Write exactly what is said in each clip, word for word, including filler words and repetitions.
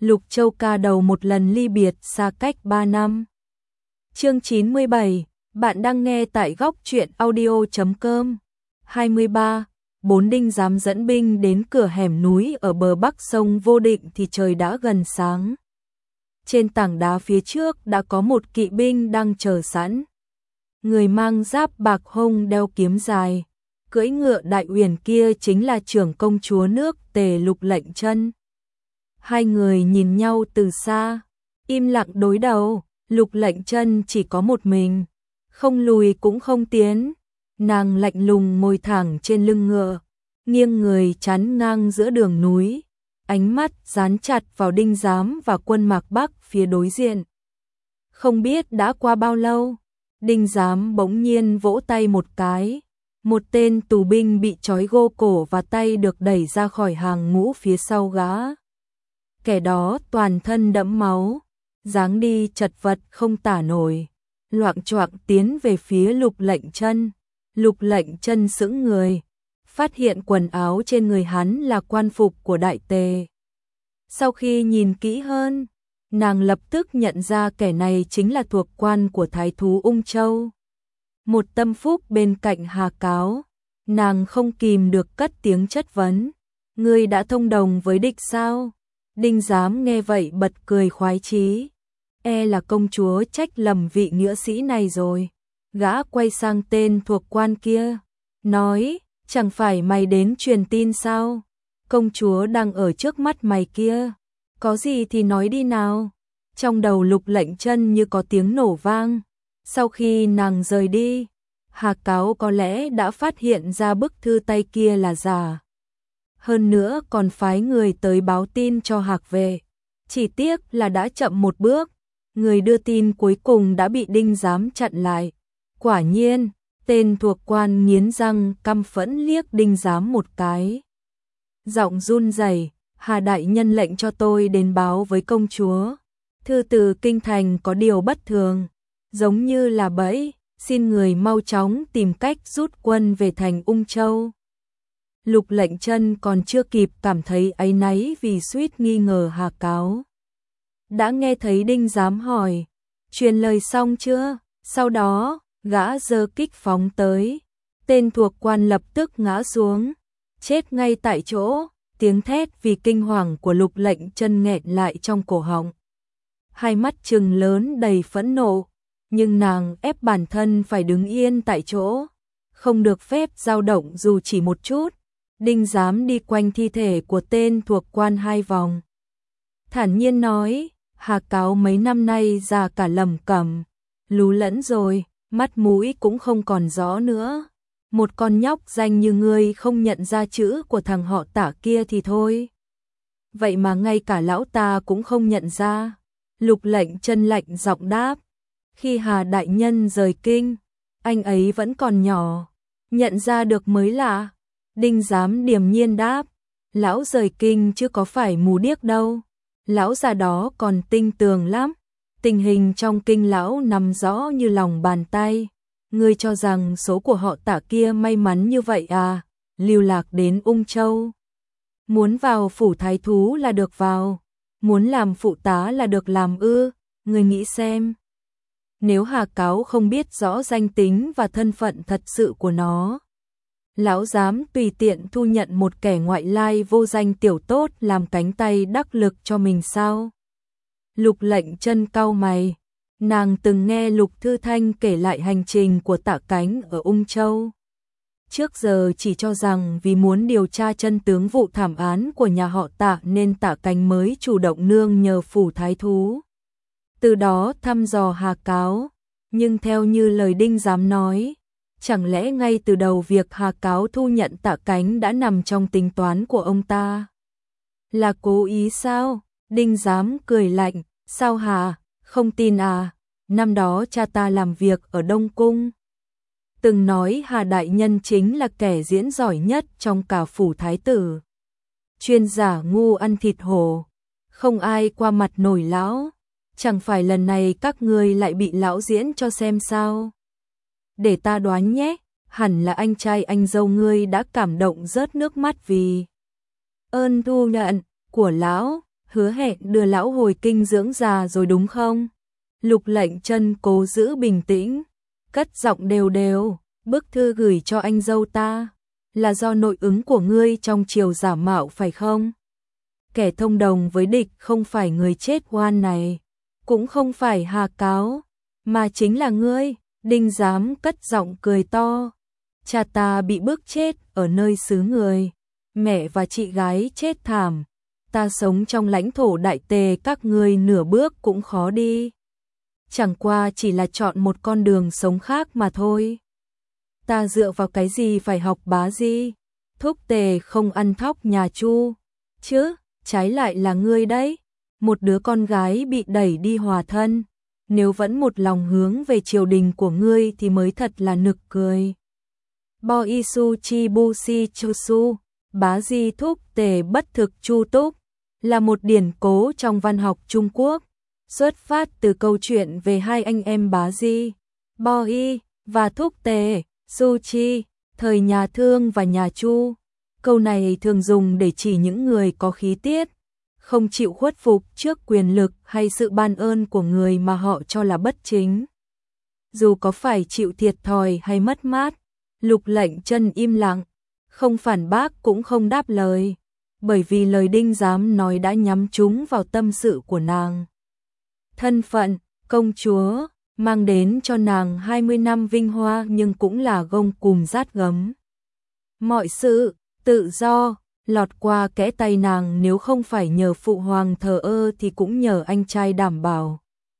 Lục Châu ca đầu một lần ly biệt xa cách ba năm. Chương chín mươi bảy, bạn đang nghe tại góc truyện audio chấm com. hai mươi ba, bốn đinh giám dẫn binh đến cửa hẻm núi ở bờ bắc sông Vô Định thì trời đã gần sáng. Trên tảng đá phía trước đã có một kỵ binh đang chờ sẵn. Người mang giáp bạc hông đeo kiếm dài, cưỡi ngựa đại uyển kia chính là trưởng công chúa nước Tề Lục Lệnh Chân. Hai người nhìn nhau từ xa, im lặng đối đầu. Lục Lệnh Chân chỉ có một mình, không lùi cũng không tiến. Nàng lạnh lùng ngồi thẳng trên lưng ngựa, nghiêng người chắn ngang giữa đường núi, ánh mắt dán chặt vào đinh giám và quân Mạc Bắc phía đối diện. Không biết đã qua bao lâu, đinh giám bỗng nhiên vỗ tay một cái, một tên tù binh bị trói gô cổ và tay được đẩy ra khỏi hàng ngũ phía sau gã. Kẻ đó toàn thân đẫm máu, dáng đi chật vật không tả nổi, loạng choạng tiến về phía Lục Lệnh Chân. Lục Lệnh Chân sững người, phát hiện quần áo trên người hắn là quan phục của Đại Tề. Sau khi nhìn kỹ hơn, nàng lập tức nhận ra kẻ này chính là thuộc quan của Thái thú Ung Châu. Một tâm phúc bên cạnh Hà Cáo, nàng không kìm được cất tiếng chất vấn: "Ngươi đã thông đồng với địch sao?" Đinh giám nghe vậy bật cười khoái chí, e là công chúa trách lầm vị nghĩa sĩ này rồi. Gã quay sang tên thuộc quan kia, nói: "Chẳng phải mày đến truyền tin sao? Công chúa đang ở trước mắt mày kia, có gì thì nói đi nào." Trong đầu Lục Lệnh Chân như có tiếng nổ vang. Sau khi nàng rời đi, Hà Cáo có lẽ đã phát hiện ra bức thư tay kia là giả. Hơn nữa còn phái người tới báo tin cho Hạc về. Chỉ tiếc là đã chậm một bước, người đưa tin cuối cùng đã bị đinh giám chặn lại. Quả nhiên, tên thuộc quan nghiến răng căm phẫn liếc đinh giám một cái. Giọng run rẩy: "Hà đại nhân lệnh cho tôi đến báo với công chúa. Thư từ kinh thành có điều bất thường, giống như là bẫy, xin người mau chóng tìm cách rút quân về thành Ung Châu." Lục Lệnh Chân còn chưa kịp cảm thấy áy náy vì suýt nghi ngờ Hà Cáo, đã nghe thấy đinh giám hỏi: "Truyền lời xong chưa?" Sau đó, gã giơ kích phóng tới. Tên thuộc quan lập tức ngã xuống, chết ngay tại chỗ. Tiếng thét vì kinh hoàng của Lục Lệnh Chân nghẹn lại trong cổ họng. Hai mắt trừng lớn đầy phẫn nộ, nhưng nàng ép bản thân phải đứng yên tại chỗ, không được phép dao động dù chỉ một chút. Đinh giám đi quanh thi thể của tên thuộc quan hai vòng, thản nhiên nói: "Hà Cáo mấy năm nay già cả lầm cẩm, lú lẫn rồi, mắt mũi cũng không còn rõ nữa. Một con nhóc danh như ngươi không nhận ra chữ của thằng họ Tả kia thì thôi, vậy mà ngay cả lão ta cũng không nhận ra." Lục Lệnh Chân lạnh giọng đáp: "Khi Hà đại nhân rời kinh, anh ấy vẫn còn nhỏ, nhận ra được mới lạ." Đinh giám điềm nhiên đáp: "Lão rời kinh chứ có phải mù điếc đâu. Lão già đó còn tinh tường lắm. Tình hình trong kinh lão nằm rõ như lòng bàn tay. Ngươi cho rằng số của họ Tả kia may mắn như vậy à? Lưu lạc đến Ung Châu, muốn vào phủ thái thú là được vào, muốn làm phụ tá là được làm ư? Ngươi nghĩ xem, nếu Hà Cáo không biết rõ danh tính và thân phận thật sự của nó, lão dám tùy tiện thu nhận một kẻ ngoại lai vô danh tiểu tốt làm cánh tay đắc lực cho mình sao?" Lục Lệnh Chân cau mày, nàng từng nghe Lục Thư Thanh kể lại hành trình của Tạ Cánh ở Ung Châu. Trước giờ chỉ cho rằng vì muốn điều tra chân tướng vụ thảm án của nhà họ Tạ nên Tạ Cánh mới chủ động nương nhờ phủ thái thú, từ đó thăm dò Hà Cáo. Nhưng theo như lời đinh giám nói, chẳng lẽ ngay từ đầu việc Hà Cáo thu nhận Tạ Cánh đã nằm trong tính toán của ông ta? Là cố ý sao? Đinh giám cười lạnh: "Sao Hà, không tin à? Năm đó cha ta làm việc ở Đông Cung, từng nói Hà đại nhân chính là kẻ diễn giỏi nhất trong cả phủ thái tử. Chuyên giả ngu ăn thịt hổ, không ai qua mặt nổi lão. Chẳng phải lần này các ngươi lại bị lão diễn cho xem sao? Để ta đoán nhé, hẳn là anh trai anh dâu ngươi đã cảm động rớt nước mắt vì ơn thu nhận của lão." hứa hẹn đưa lão hồi kinh dưỡng già rồi đúng không? Lục Lệnh Chân cố giữ bình tĩnh, cất giọng đều đều, bức thư gửi cho anh dâu ta, là do nội ứng của ngươi trong triều giả mạo phải không? Kẻ thông đồng với địch không phải người chết oan này, cũng không phải Hà Cáo, mà chính là ngươi. Đinh Giám cất giọng cười to, cha ta bị bức chết ở nơi xứ người, mẹ và chị gái chết thảm, ta sống trong lãnh thổ Đại Tề các ngươi nửa bước cũng khó đi. Chẳng qua chỉ là chọn một con đường sống khác mà thôi. Ta dựa vào cái gì phải học Bá Di? Thúc Tề không ăn thóc nhà Chu, chứ, trái lại là ngươi đấy, một đứa con gái bị đẩy đi hòa thân, nếu vẫn một lòng hướng về triều đình của ngươi thì mới thật là nực cười. Bo Isu Chi Bu Si Chu Su, Bá Di Thúc Tề bất thực Chu Túc, là một điển cố trong văn học Trung Quốc, xuất phát từ câu chuyện về hai anh em Bá Di, Bo Y và Thúc Tề, Su Chi, thời nhà Thương và nhà Chu. Câu này thường dùng để chỉ những người có khí tiết, không chịu khuất phục trước quyền lực hay sự ban ơn của người mà họ cho là bất chính. Dù có phải chịu thiệt thòi hay mất mát, Lục Lệnh Chân im lặng, không phản bác cũng không đáp lời, bởi vì lời Đinh Giám nói đã nhắm trúng vào tâm sự của nàng. Thân phận, công chúa, mang đến cho nàng hai mươi năm vinh hoa nhưng cũng là gông cùm rát gấm. Mọi sự, tự do, lọt qua kẽ tay nàng nếu không phải nhờ phụ hoàng thờ ơ thì cũng nhờ anh trai đảm bảo.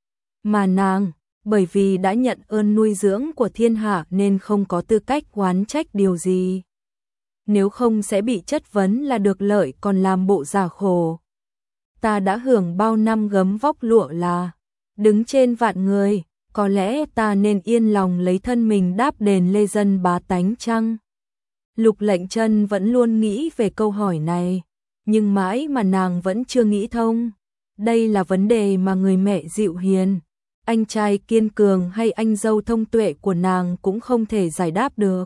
Mà nàng, bởi vì đã nhận ơn nuôi dưỡng của thiên hạ nên không có tư cách oán trách điều gì. Nếu không sẽ bị chất vấn là được lợi còn làm bộ giả khổ. Ta đã hưởng bao năm gấm vóc lụa là đứng trên vạn người, có lẽ ta nên yên lòng lấy thân mình đáp đền lê dân bá tánh chăng? Lục Lệnh Chân vẫn luôn nghĩ về câu hỏi này, nhưng mãi mà nàng vẫn chưa nghĩ thông. Đây là vấn đề mà người mẹ dịu hiền, anh trai kiên cường hay anh dâu thông tuệ của nàng cũng không thể giải đáp được.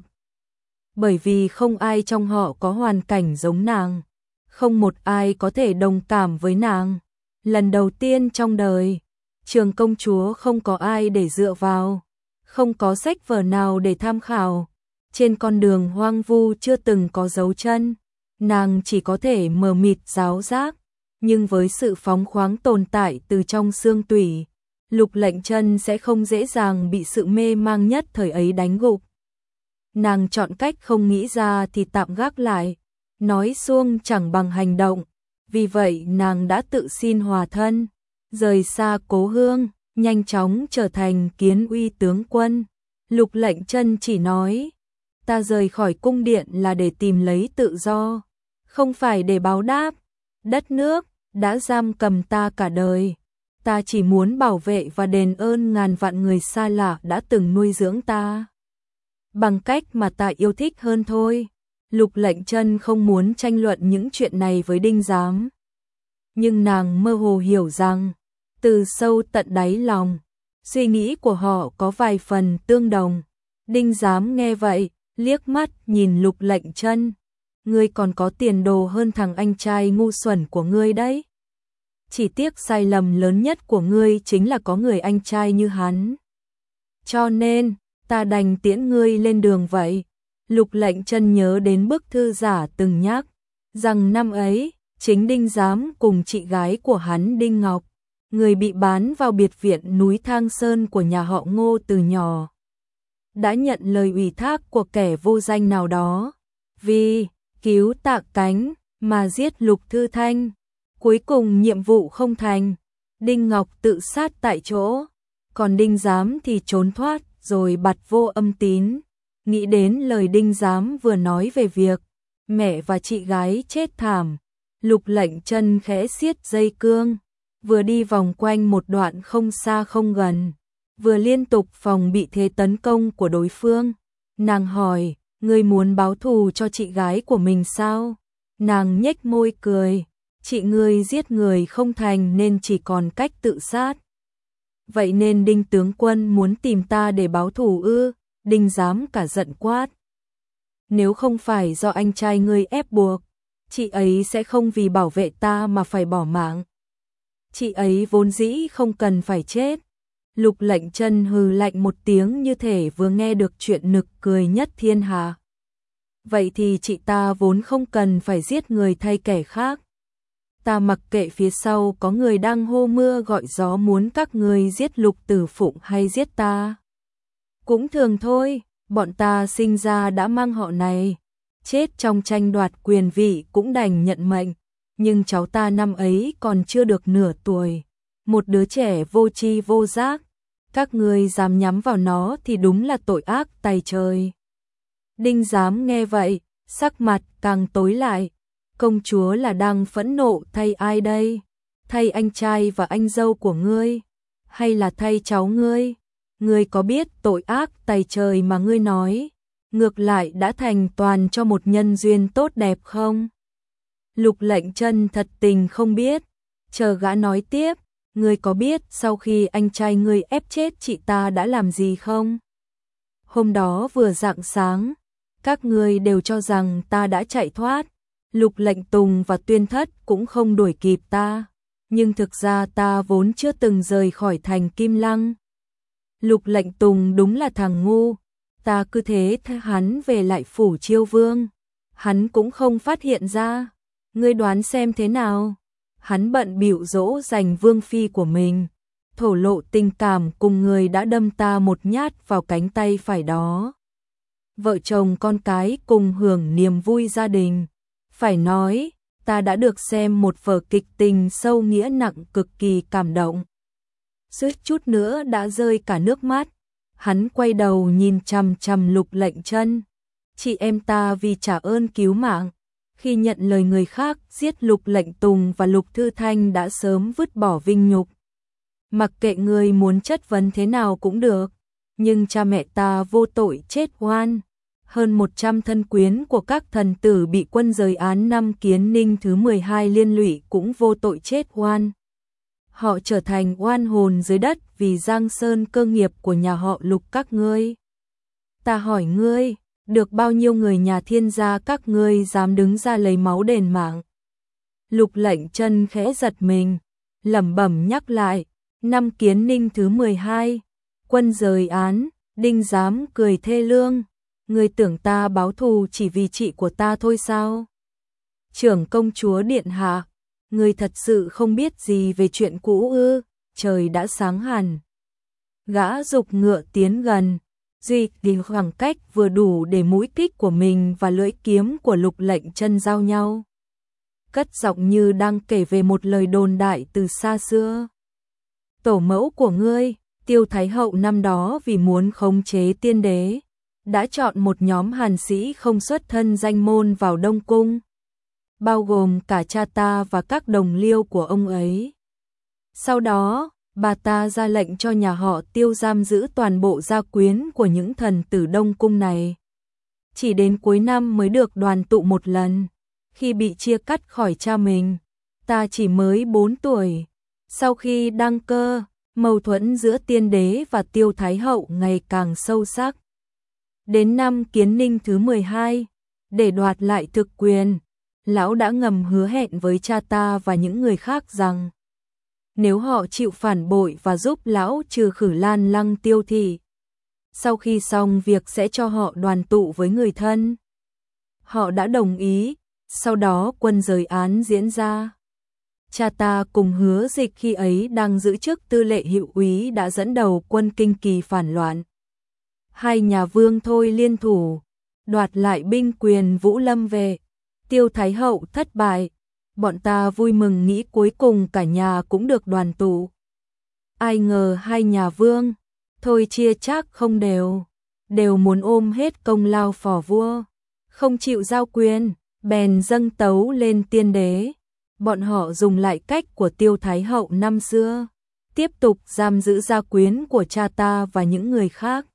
Bởi vì không ai trong họ có hoàn cảnh giống nàng, không một ai có thể đồng cảm với nàng. Lần đầu tiên trong đời, trường công chúa không có ai để dựa vào, không có sách vở nào để tham khảo. Trên con đường hoang vu chưa từng có dấu chân, nàng chỉ có thể mờ mịt giáo giác, nhưng với sự phóng khoáng tồn tại từ trong xương tủy, Lục Lệnh Chân sẽ không dễ dàng bị sự mê mang nhất thời ấy đánh gục. Nàng chọn cách không nghĩ ra thì tạm gác lại, nói suông chẳng bằng hành động, vì vậy nàng đã tự xin hòa thân, rời xa cố hương, nhanh chóng trở thành kiến uy tướng quân. Lục Lệnh Chân chỉ nói, ta rời khỏi cung điện là để tìm lấy tự do, không phải để báo đáp. Đất nước đã giam cầm ta cả đời, ta chỉ muốn bảo vệ và đền ơn ngàn vạn người xa lạ đã từng nuôi dưỡng ta, bằng cách mà ta yêu thích hơn thôi. Lục Lệnh Chân không muốn tranh luận những chuyện này với Đinh Giám, nhưng nàng mơ hồ hiểu rằng, từ sâu tận đáy lòng, suy nghĩ của họ có vài phần tương đồng. Đinh Giám nghe vậy, liếc mắt nhìn Lục Lệnh Chân, ngươi còn có tiền đồ hơn thằng anh trai ngu xuẩn của ngươi đấy. Chỉ tiếc sai lầm lớn nhất của ngươi chính là có người anh trai như hắn. Cho nên, ta đành tiễn ngươi lên đường vậy. Lục Lệnh Chân nhớ đến bức thư giả từng nhắc, rằng năm ấy, chính Đinh Giám cùng chị gái của hắn Đinh Ngọc, người bị bán vào biệt viện núi Thang Sơn của nhà họ Ngô từ nhỏ, đã nhận lời ủy thác của kẻ vô danh nào đó, vì cứu Tạ Cánh mà giết Lục Thư Thanh. Cuối cùng nhiệm vụ không thành, Đinh Ngọc tự sát tại chỗ, còn Đinh Giám thì trốn thoát rồi bặt vô âm tín. Nghĩ đến lời Đinh Giám vừa nói về việc mẹ và chị gái chết thảm, Lục Lệnh Chân khẽ siết dây cương, vừa đi vòng quanh một đoạn không xa không gần, vừa liên tục phòng bị thế tấn công của đối phương. Nàng hỏi, ngươi muốn báo thù cho chị gái của mình sao? Nàng nhếch môi cười, chị ngươi giết người không thành nên chỉ còn cách tự sát. Vậy nên Đinh tướng quân muốn tìm ta để báo thù ư? Đinh Giám cả giận quát. Nếu không phải do anh trai ngươi ép buộc, chị ấy sẽ không vì bảo vệ ta mà phải bỏ mạng. Chị ấy vốn dĩ không cần phải chết. Lục Lệnh Chân hừ lạnh một tiếng như thể vừa nghe được chuyện nực cười nhất thiên hạ. Vậy thì chị ta vốn không cần phải giết người thay kẻ khác. Ta mặc kệ phía sau có người đang hô mưa gọi gió muốn các người giết Lục Tử Phụng hay giết ta. Cũng thường thôi, bọn ta sinh ra đã mang họ này. Chết trong tranh đoạt quyền vị cũng đành nhận mệnh. Nhưng cháu ta năm ấy còn chưa được nửa tuổi. Một đứa trẻ vô tri vô giác. Các người dám nhắm vào nó thì đúng là tội ác tày trời. Đinh Giám nghe vậy, sắc mặt càng tối lại. Công chúa là đang phẫn nộ thay ai đây? Thay anh trai và anh dâu của ngươi? Hay là thay cháu ngươi? Ngươi có biết tội ác tày trời mà ngươi nói? Ngược lại đã thành toàn cho một nhân duyên tốt đẹp không? Lục Lệnh Chân thật tình không biết. Chờ gã nói tiếp. Ngươi có biết sau khi anh trai ngươi ép chết chị ta đã làm gì không? Hôm đó vừa rạng sáng, các ngươi đều cho rằng ta đã chạy thoát. Lục Lệnh Tùng và Tuyên Thất cũng không đuổi kịp ta. Nhưng thực ra ta vốn chưa từng rời khỏi thành Kim Lăng. Lục Lệnh Tùng đúng là thằng ngu. Ta cứ thế theo hắn về lại phủ Chiêu Vương. Hắn cũng không phát hiện ra. Ngươi đoán xem thế nào? Hắn bận bịu dỗ dành vương phi của mình, thổ lộ tình cảm cùng người đã đâm ta một nhát vào cánh tay phải đó. Vợ chồng con cái cùng hưởng niềm vui gia đình. Phải nói, ta đã được xem một vở kịch tình sâu nghĩa nặng cực kỳ cảm động. Suýt chút nữa đã rơi cả nước mắt. Hắn quay đầu nhìn chằm chằm Lục Lệnh Chân. Chị em ta vì trả ơn cứu mạng. Khi nhận lời người khác giết Lục Lệnh Tùng và Lục Thư Thanh đã sớm vứt bỏ vinh nhục. Mặc kệ người muốn chất vấn thế nào cũng được, nhưng cha mẹ ta vô tội chết oan. Hơn một trăm thân quyến của các thần tử bị quân rời án năm Kiến Ninh thứ mười hai liên lụy cũng vô tội chết oan. Họ trở thành oan hồn dưới đất vì giang sơn cơ nghiệp của nhà họ Lục các ngươi. Ta hỏi ngươi, được bao nhiêu người nhà Thiên gia các ngươi dám đứng ra lấy máu đền mạng? Lục Lệnh Chân khẽ giật mình, lẩm bẩm nhắc lại, năm Kiến Ninh thứ mười hai, quân rời án. Đinh Giám cười thê lương, ngươi tưởng ta báo thù chỉ vì chị của ta thôi sao? Trưởng công chúa điện hạ, ngươi thật sự không biết gì về chuyện cũ ư? Trời đã sáng hẳn. Gã giục ngựa tiến gần, duy đi khoảng cách vừa đủ để mũi kích của mình và lưỡi kiếm của Lục Lệnh Chân giao nhau. Cất giọng như đang kể về một lời đồn đại từ xa xưa. Tổ mẫu của ngươi, Tiêu Thái Hậu năm đó vì muốn khống chế tiên đế, đã chọn một nhóm hàn sĩ không xuất thân danh môn vào Đông Cung, bao gồm cả cha ta và các đồng liêu của ông ấy. Sau đó, bà ta ra lệnh cho nhà họ Tiêu giam giữ toàn bộ gia quyến của những thần tử Đông Cung này. Chỉ đến cuối năm mới được đoàn tụ một lần. Khi bị chia cắt khỏi cha mình, ta chỉ mới bốn tuổi. Sau khi đăng cơ, mâu thuẫn giữa tiên đế và Tiêu Thái Hậu ngày càng sâu sắc. Đến năm Kiến Ninh thứ mười hai, để đoạt lại thực quyền, lão đã ngầm hứa hẹn với cha ta và những người khác rằng nếu họ chịu phản bội và giúp lão trừ khử Lan Lăng Tiêu thị, sau khi xong việc sẽ cho họ đoàn tụ với người thân. Họ đã đồng ý, sau đó quân rời án diễn ra. Cha ta cùng Hứa Dịch khi ấy đang giữ chức tư lệ hiệu úy đã dẫn đầu quân Kinh Kỳ phản loạn. Hai nhà vương thôi liên thủ, đoạt lại binh quyền Vũ Lâm về. Tiêu Thái Hậu thất bại. Bọn ta vui mừng nghĩ cuối cùng cả nhà cũng được đoàn tụ. Ai ngờ hai nhà vương, thôi chia chác không đều, đều muốn ôm hết công lao phò vua, không chịu giao quyền, bèn dâng tấu lên tiên đế. Bọn họ dùng lại cách của Tiêu Thái Hậu năm xưa, tiếp tục giam giữ gia quyến của cha ta và những người khác,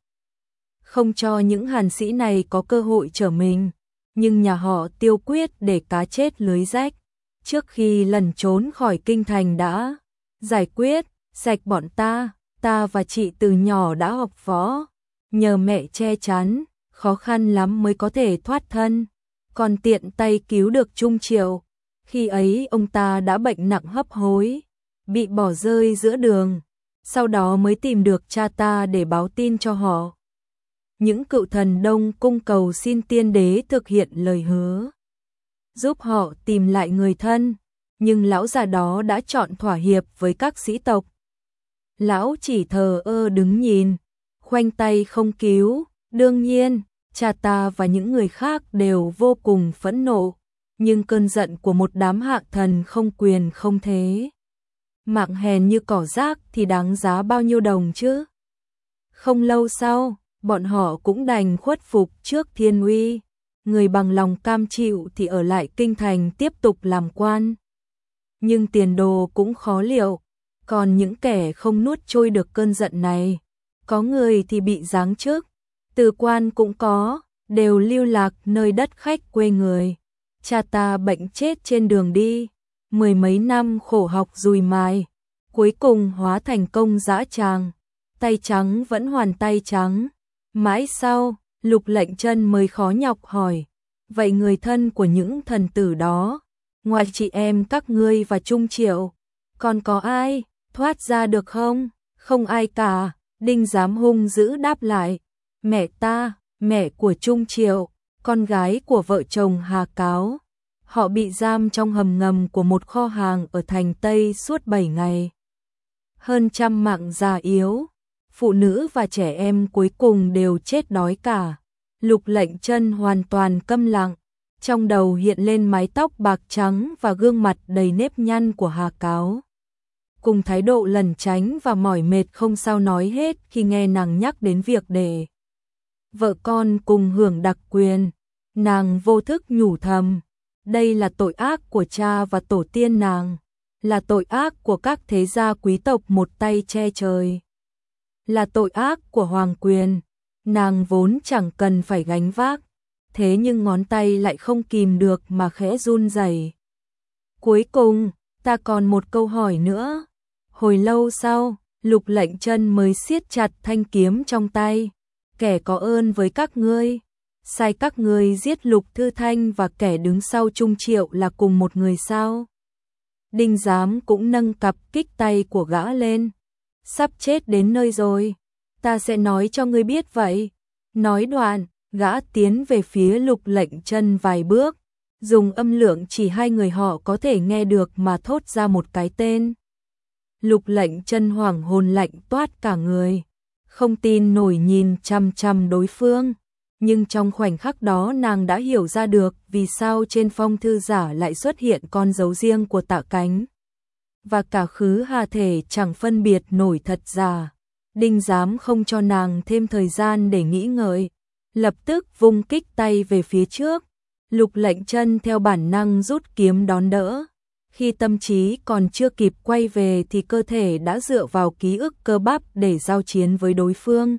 không cho những hàn sĩ này có cơ hội trở mình. Nhưng nhà họ Tiêu quyết để cá chết lưới rách. Trước khi lẩn trốn khỏi kinh thành đã giải quyết sạch bọn ta. Ta và chị từ nhỏ đã học võ, nhờ mẹ che chắn, khó khăn lắm mới có thể thoát thân, còn tiện tay cứu được Trung Triệu. Khi ấy ông ta đã bệnh nặng hấp hối, bị bỏ rơi giữa đường, sau đó mới tìm được cha ta để báo tin cho họ. Những cựu thần Đông cung cầu xin tiên đế thực hiện lời hứa, giúp họ tìm lại người thân, nhưng lão già đó đã chọn thỏa hiệp với các sĩ tộc. Lão chỉ thờ ơ đứng nhìn, khoanh tay không cứu. Đương nhiên, cha ta và những người khác đều vô cùng phẫn nộ, nhưng cơn giận của một đám hạ thần không quyền không thế. Mạng hèn như cỏ rác thì đáng giá bao nhiêu đồng chứ? Không lâu sau, bọn họ cũng đành khuất phục trước thiên uy. Người bằng lòng cam chịu thì ở lại kinh thành tiếp tục làm quan. Nhưng tiền đồ cũng khó liệu, còn những kẻ không nuốt trôi được cơn giận này, có người thì bị giáng chức, từ quan cũng có, đều lưu lạc nơi đất khách quê người. Cha ta bệnh chết trên đường đi, mười mấy năm khổ học dùi mài, cuối cùng hóa thành công dã tràng, tay trắng vẫn hoàn tay trắng. Mãi sau, Lục Lệnh Chân mới khó nhọc hỏi, vậy người thân của những thần tử đó, ngoài chị em các ngươi và Trung Triệu, còn có ai thoát ra được không? Không ai cả, Đinh Giám hung dữ đáp lại, mẹ ta, mẹ của Trung Triệu, con gái của vợ chồng Hà Cáo. Họ bị giam trong hầm ngầm của một kho hàng ở thành Tây suốt bảy ngày. Hơn trăm mạng già yếu, phụ nữ và trẻ em cuối cùng đều chết đói cả. Lục Lệnh Chân hoàn toàn câm lặng, trong đầu hiện lên mái tóc bạc trắng và gương mặt đầy nếp nhăn của Hà Cáo, cùng thái độ lẩn tránh và mỏi mệt không sao nói hết khi nghe nàng nhắc đến việc để vợ con cùng hưởng đặc quyền. Nàng vô thức nhủ thầm, đây là tội ác của cha và tổ tiên nàng, là tội ác của các thế gia quý tộc một tay che trời, là tội ác của hoàng quyền. Nàng vốn chẳng cần phải gánh vác, thế nhưng ngón tay lại không kìm được mà khẽ run rẩy. Cuối cùng, ta còn một câu hỏi nữa. Hồi lâu sau, Lục Lệnh Chân mới siết chặt thanh kiếm trong tay. Kẻ có ơn với các ngươi, sai các ngươi giết Lục Thư Thanh và kẻ đứng sau Trung Triệu là cùng một người sao? Đinh Giám cũng nâng cặp kích tay của gã lên. Sắp chết đến nơi rồi, ta sẽ nói cho ngươi biết vậy. Nói đoạn, gã tiến về phía Lục Lệnh Chân vài bước, dùng âm lượng chỉ hai người họ có thể nghe được mà thốt ra một cái tên. Lục Lệnh Chân hoảng hồn lạnh toát cả người, không tin nổi nhìn chằm chằm đối phương, nhưng trong khoảnh khắc đó nàng đã hiểu ra được vì sao trên phong thư giả lại xuất hiện con dấu riêng của Tạ Cánh, và cả khứ hà thể chẳng phân biệt nổi thật giả. Đinh Giám không cho nàng thêm thời gian để nghĩ ngợi, lập tức vung kích tay về phía trước. Lục Lệnh Chân theo bản năng rút kiếm đón đỡ. Khi tâm trí còn chưa kịp quay về thì cơ thể đã dựa vào ký ức cơ bắp để giao chiến với đối phương.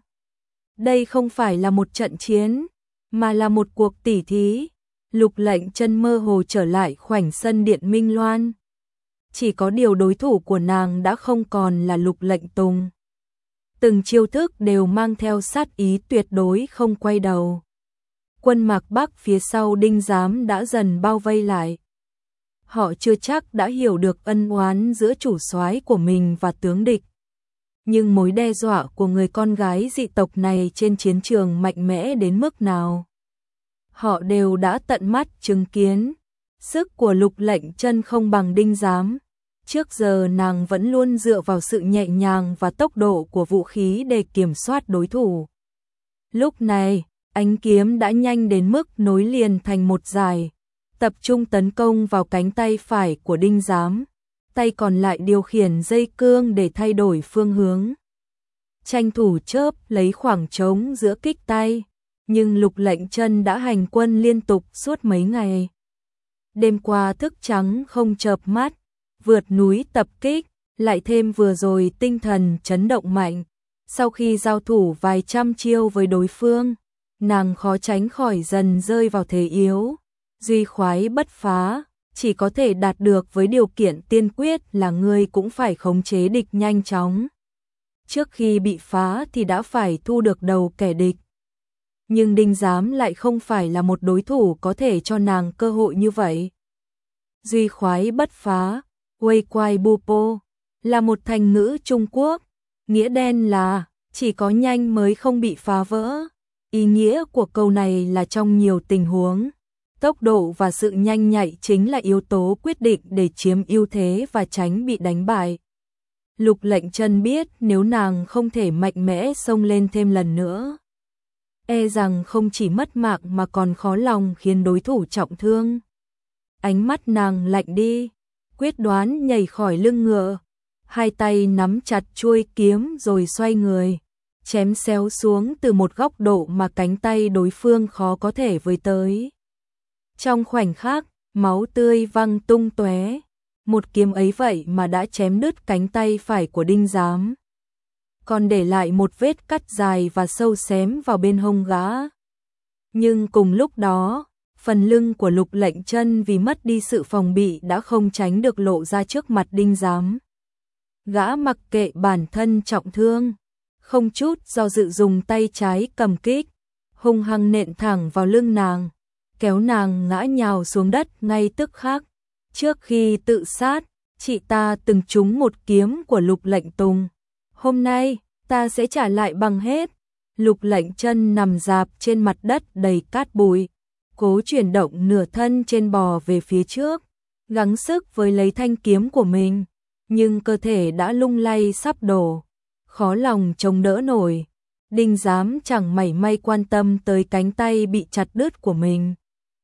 Đây không phải là một trận chiến, mà là một cuộc tỉ thí. Lục Lệnh Chân mơ hồ trở lại khoảnh sân điện Minh Loan. Chỉ có điều đối thủ của nàng đã không còn là Lục Lệnh Tùng. Từng chiêu thức đều mang theo sát ý tuyệt đối không quay đầu. Quân Mạc Bắc phía sau Đinh Giám đã dần bao vây lại. Họ chưa chắc đã hiểu được ân oán giữa chủ soái của mình và tướng địch, nhưng mối đe dọa của người con gái dị tộc này trên chiến trường mạnh mẽ đến mức nào, họ đều đã tận mắt chứng kiến. Sức của Lục Lệnh Chân không bằng Đinh Giám. Trước giờ nàng vẫn luôn dựa vào sự nhẹ nhàng và tốc độ của vũ khí để kiểm soát đối thủ. Lúc này, ánh kiếm đã nhanh đến mức nối liền thành một dải, tập trung tấn công vào cánh tay phải của Đinh Giám, tay còn lại điều khiển dây cương để thay đổi phương hướng. Tranh thủ chớp lấy khoảng trống giữa kích tay, nhưng Lục Lệnh Chân đã hành quân liên tục suốt mấy ngày. Đêm qua thức trắng không chợp mắt, vượt núi tập kích, lại thêm vừa rồi tinh thần chấn động mạnh. Sau khi giao thủ vài trăm chiêu với đối phương, nàng khó tránh khỏi dần rơi vào thế yếu. Duy khoái bất phá, chỉ có thể đạt được với điều kiện tiên quyết là ngươi cũng phải khống chế địch nhanh chóng. Trước khi bị phá thì đã phải thu được đầu kẻ địch. Nhưng Đinh Giám lại không phải là một đối thủ có thể cho nàng cơ hội như vậy. Duy khoái bất phá, quay quay bu po, là một thành ngữ Trung Quốc, nghĩa đen là chỉ có nhanh mới không bị phá vỡ. Ý nghĩa của câu này là trong nhiều tình huống, tốc độ và sự nhanh nhạy chính là yếu tố quyết định để chiếm ưu thế và tránh bị đánh bại. Lục Lệnh Chân biết nếu nàng không thể mạnh mẽ xông lên thêm lần nữa, e rằng không chỉ mất mạng mà còn khó lòng khiến đối thủ trọng thương. Ánh mắt nàng lạnh đi, quyết đoán nhảy khỏi lưng ngựa, hai tay nắm chặt chuôi kiếm rồi xoay người, chém xéo xuống từ một góc độ mà cánh tay đối phương khó có thể với tới. Trong khoảnh khắc, máu tươi văng tung tóe, một kiếm ấy vậy mà đã chém đứt cánh tay phải của Đinh Giám, còn để lại một vết cắt dài và sâu xém vào bên hông gã. Nhưng cùng lúc đó, phần lưng của Lục Lệnh Chân vì mất đi sự phòng bị đã không tránh được lộ ra trước mặt Đinh Giám. Gã mặc kệ bản thân trọng thương, không chút do dự dùng tay trái cầm kích, hung hăng nện thẳng vào lưng nàng, kéo nàng ngã nhào xuống đất ngay tức khắc. Trước khi tự sát, chị ta từng trúng một kiếm của Lục Lệnh Tùng. Hôm nay, ta sẽ trả lại bằng hết. Lục Lệnh Chân nằm rạp trên mặt đất đầy cát bụi, cố chuyển động nửa thân trên bò về phía trước, gắng sức với lấy thanh kiếm của mình, nhưng cơ thể đã lung lay sắp đổ, khó lòng chống đỡ nổi. Đinh Giám chẳng mảy may quan tâm tới cánh tay bị chặt đứt của mình.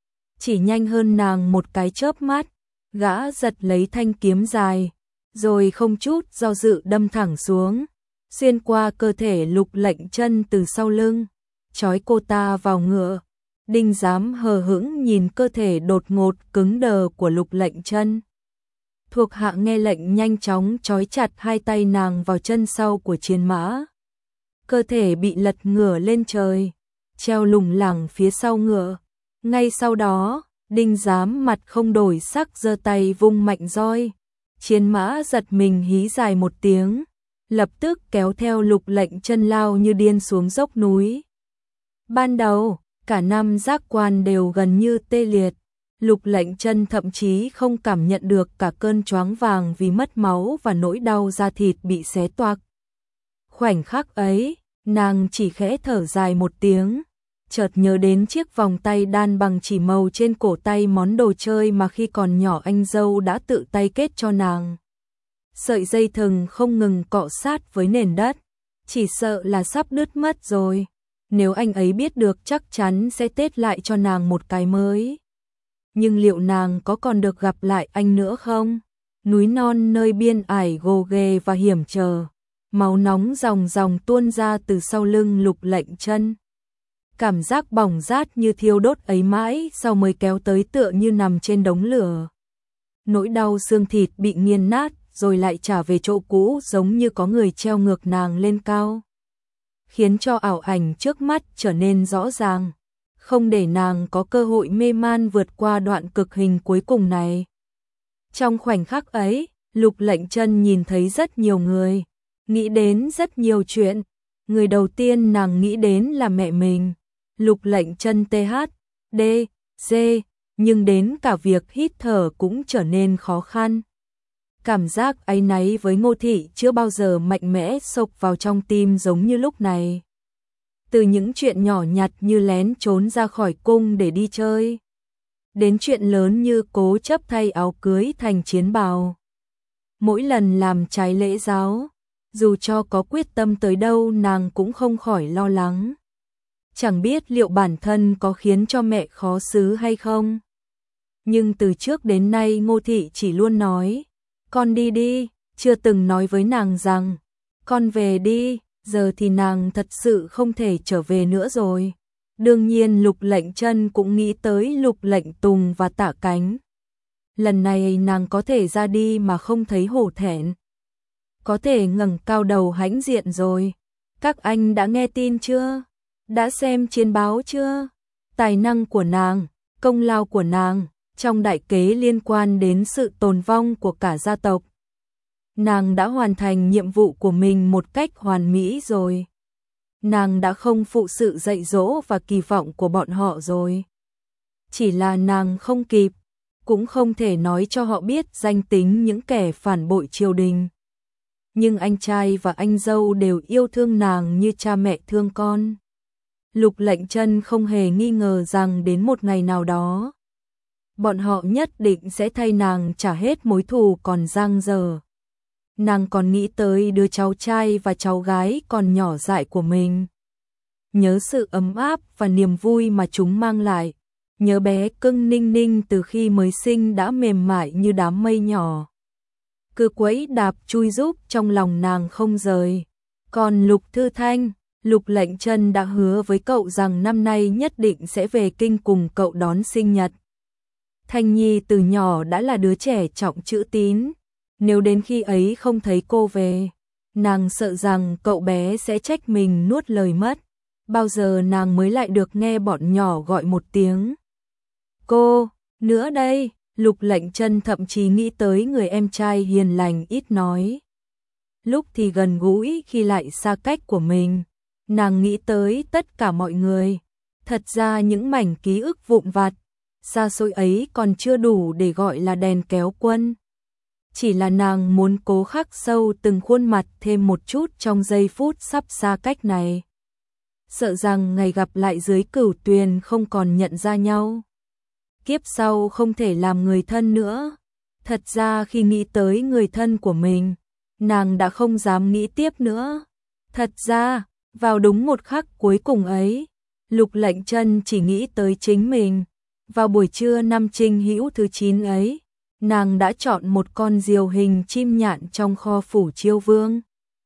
Chỉ nhanh hơn nàng một cái chớp mắt, gã giật lấy thanh kiếm dài, rồi không chút do dự đâm thẳng xuống, xuyên qua cơ thể Lục Lệnh Chân từ sau lưng, trói cô ta vào ngựa. Đinh Giám hờ hững nhìn cơ thể đột ngột cứng đờ của Lục Lệnh Chân. Thuộc hạ nghe lệnh nhanh chóng trói chặt hai tay nàng vào chân sau của chiến mã. Cơ thể bị lật ngửa lên trời, treo lủng lẳng phía sau ngựa. Ngay sau đó, Đinh Giám mặt không đổi sắc giơ tay vung mạnh roi. Chiến mã giật mình hí dài một tiếng, lập tức kéo theo Lục Lệnh Chân lao như điên xuống dốc núi. Ban đầu, cả năm giác quan đều gần như tê liệt. Lục Lệnh Chân thậm chí không cảm nhận được cả cơn choáng váng vì mất máu và nỗi đau da thịt bị xé toạc. Khoảnh khắc ấy, nàng chỉ khẽ thở dài một tiếng, chợt nhớ đến chiếc vòng tay đan bằng chỉ màu trên cổ tay, món đồ chơi mà khi còn nhỏ anh dâu đã tự tay kết cho nàng. Sợi dây thừng không ngừng cọ sát với nền đất, chỉ sợ là sắp đứt mất rồi. Nếu anh ấy biết được chắc chắn sẽ tết lại cho nàng một cái mới. Nhưng liệu nàng có còn được gặp lại anh nữa không? Núi non nơi biên ải gồ ghề và hiểm trở, máu nóng ròng ròng tuôn ra từ sau lưng Lục Lệnh Chân. Cảm giác bỏng rát như thiêu đốt ấy mãi sau mới kéo tới, tựa như nằm trên đống lửa. Nỗi đau xương thịt bị nghiền nát rồi lại trả về chỗ cũ, giống như có người treo ngược nàng lên cao, khiến cho ảo ảnh trước mắt trở nên rõ ràng, không để nàng có cơ hội mê man vượt qua đoạn cực hình cuối cùng này. Trong khoảnh khắc ấy, Lục Lệnh Chân nhìn thấy rất nhiều người, nghĩ đến rất nhiều chuyện. Người đầu tiên nàng nghĩ đến là mẹ mình. Lục Lệnh Chân tê hát đê giê, nhưng đến cả việc hít thở cũng trở nên khó khăn. Cảm giác áy náy với Ngô Thị chưa bao giờ mạnh mẽ xộc vào trong tim giống như lúc này. Từ những chuyện nhỏ nhặt như lén trốn ra khỏi cung để đi chơi, đến chuyện lớn như cố chấp thay áo cưới thành chiến bào. Mỗi lần làm trái lễ giáo, dù cho có quyết tâm tới đâu nàng cũng không khỏi lo lắng. Chẳng biết liệu bản thân có khiến cho mẹ khó xử hay không. Nhưng từ trước đến nay Ngô Thị chỉ luôn nói, con đi đi, chưa từng nói với nàng rằng, con về đi. Giờ thì nàng thật sự không thể trở về nữa rồi. Đương nhiên Lục Lệnh Chân cũng nghĩ tới Lục Lệnh Tùng và Tạ Cánh. Lần này nàng có thể ra đi mà không thấy hổ thẹn, có thể ngẩng cao đầu hãnh diện rồi. Các anh đã nghe tin chưa? Đã xem chiến báo chưa? Tài năng của nàng, công lao của nàng trong đại kế liên quan đến sự tồn vong của cả gia tộc. Nàng đã hoàn thành nhiệm vụ của mình một cách hoàn mỹ rồi. Nàng đã không phụ sự dạy dỗ và kỳ vọng của bọn họ rồi. Chỉ là nàng không kịp, cũng không thể nói cho họ biết danh tính những kẻ phản bội triều đình. nhưng anh trai và anh dâu đều yêu thương nàng như cha mẹ thương con. Lục Lệnh Chân không hề nghi ngờ rằng đến một ngày nào đó, bọn họ nhất định sẽ thay nàng trả hết mối thù còn dang dở. Nàng còn nghĩ tới đứa cháu trai và cháu gái còn nhỏ dại của mình. Nhớ sự ấm áp và niềm vui mà chúng mang lại. Nhớ bé cưng Ninh Ninh từ khi mới sinh đã mềm mại như đám mây nhỏ. Cứ quẫy đạp chui giúp trong lòng nàng không rời. Còn Lục Thư Thanh, Lục Lệnh Chân đã hứa với cậu rằng năm nay nhất định sẽ về kinh cùng cậu đón sinh nhật. Thanh Nhi từ nhỏ đã là đứa trẻ trọng chữ tín. Nếu đến khi ấy không thấy cô về, nàng sợ rằng cậu bé sẽ trách mình nuốt lời mất. Bao giờ nàng mới lại được nghe bọn nhỏ gọi một tiếng cô nữa đây. Lục Lệnh Chân thậm chí nghĩ tới người em trai hiền lành ít nói, lúc thì gần gũi khi lại xa cách của mình. Nàng nghĩ tới tất cả mọi người. Thật ra những mảnh ký ức vụn vặt, xa xôi ấy còn chưa đủ để gọi là đèn kéo quân. Chỉ là nàng muốn cố khắc sâu từng khuôn mặt thêm một chút trong giây phút sắp xa cách này. Sợ rằng ngày gặp lại dưới cửu tuyền không còn nhận ra nhau. Kiếp sau không thể làm người thân nữa. Thật ra khi nghĩ tới người thân của mình, nàng đã không dám nghĩ tiếp nữa. Thật ra, vào đúng một khắc cuối cùng ấy, Lục Lệnh Chân chỉ nghĩ tới chính mình. Vào buổi trưa năm Trinh Hữu thứ chín ấy, nàng đã chọn một con diều hình chim nhạn trong kho phủ Chiêu Vương,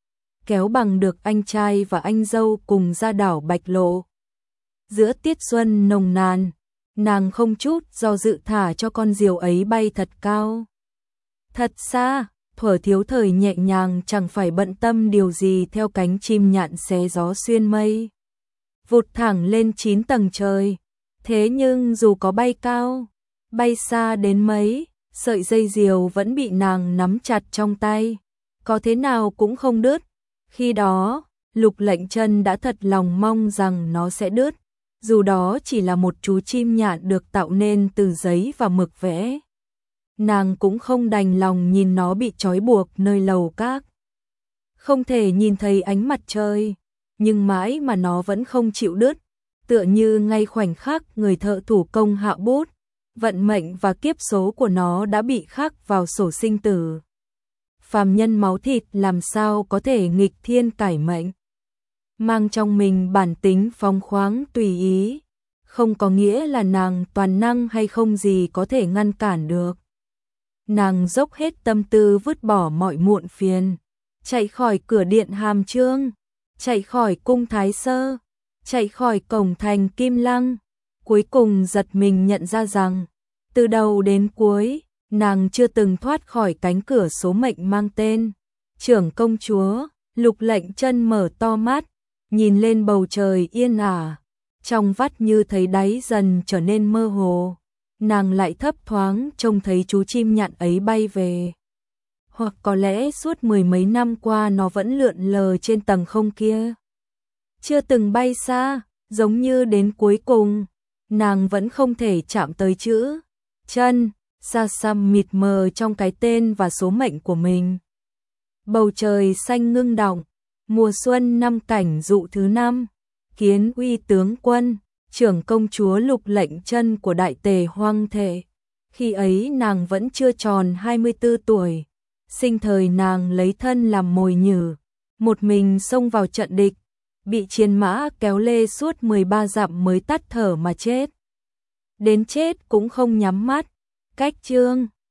kéo bằng được anh trai và anh dâu cùng ra đảo Bạch Lộ. Giữa tiết xuân nồng nàn, nàng không chút do dự thả cho con diều ấy bay thật cao, thật xa, thuở thiếu thời nhẹ nhàng chẳng phải bận tâm điều gì theo cánh chim nhạn xé gió xuyên mây, vụt thẳng lên chín tầng trời. Thế nhưng dù có bay cao, bay xa đến mấy, sợi dây diều vẫn bị nàng nắm chặt trong tay, có thế nào cũng không đứt. Khi đó, Lục Lệnh Chân đã thật lòng mong rằng nó sẽ đứt, dù đó chỉ là một chú chim nhạn được tạo nên từ giấy và mực vẽ. Nàng cũng không đành lòng nhìn nó bị trói buộc nơi lầu các, không thể nhìn thấy ánh mặt trời, nhưng mãi mà nó vẫn không chịu đứt. Tựa như ngay khoảnh khắc người thợ thủ công hạ bút, vận mệnh và kiếp số của nó đã bị khắc vào sổ sinh tử. Phàm nhân máu thịt làm sao có thể nghịch thiên cải mệnh. Mang trong mình bản tính phóng khoáng tùy ý, không có nghĩa là nàng toàn năng hay không gì có thể ngăn cản được. Nàng dốc hết tâm tư vứt bỏ mọi muộn phiền, chạy khỏi cửa điện Hàm Chương, chạy khỏi cung Thái Sơ, chạy khỏi cổng thành Kim Lăng, cuối cùng giật mình nhận ra rằng, từ đầu đến cuối, nàng chưa từng thoát khỏi cánh cửa số mệnh mang tên Trưởng Công Chúa. Lục Lệnh Chân mở to mắt, nhìn lên bầu trời yên ả, trong vắt như thấy đáy dần trở nên mơ hồ, nàng lại thấp thoáng trông thấy chú chim nhạn ấy bay về. Hoặc có lẽ suốt mười mấy năm qua nó vẫn lượn lờ trên tầng không kia, chưa từng bay xa, giống như đến cuối cùng, nàng vẫn không thể chạm tới chữ chân, xa xăm mịt mờ trong cái tên và số mệnh của mình. Bầu trời xanh ngưng đọng, mùa xuân năm Cảnh Dụ thứ năm, kiến uy tướng quân, trưởng công chúa Lục Lệnh Chân của Đại Tề Hoang Thể. Khi ấy nàng vẫn chưa tròn hai mươi tư tuổi, sinh thời nàng lấy thân làm mồi nhử, một mình xông vào trận địch, bị chiến mã kéo lê suốt mười ba dặm mới tắt thở mà chết. Đến chết cũng không nhắm mắt. Cách chương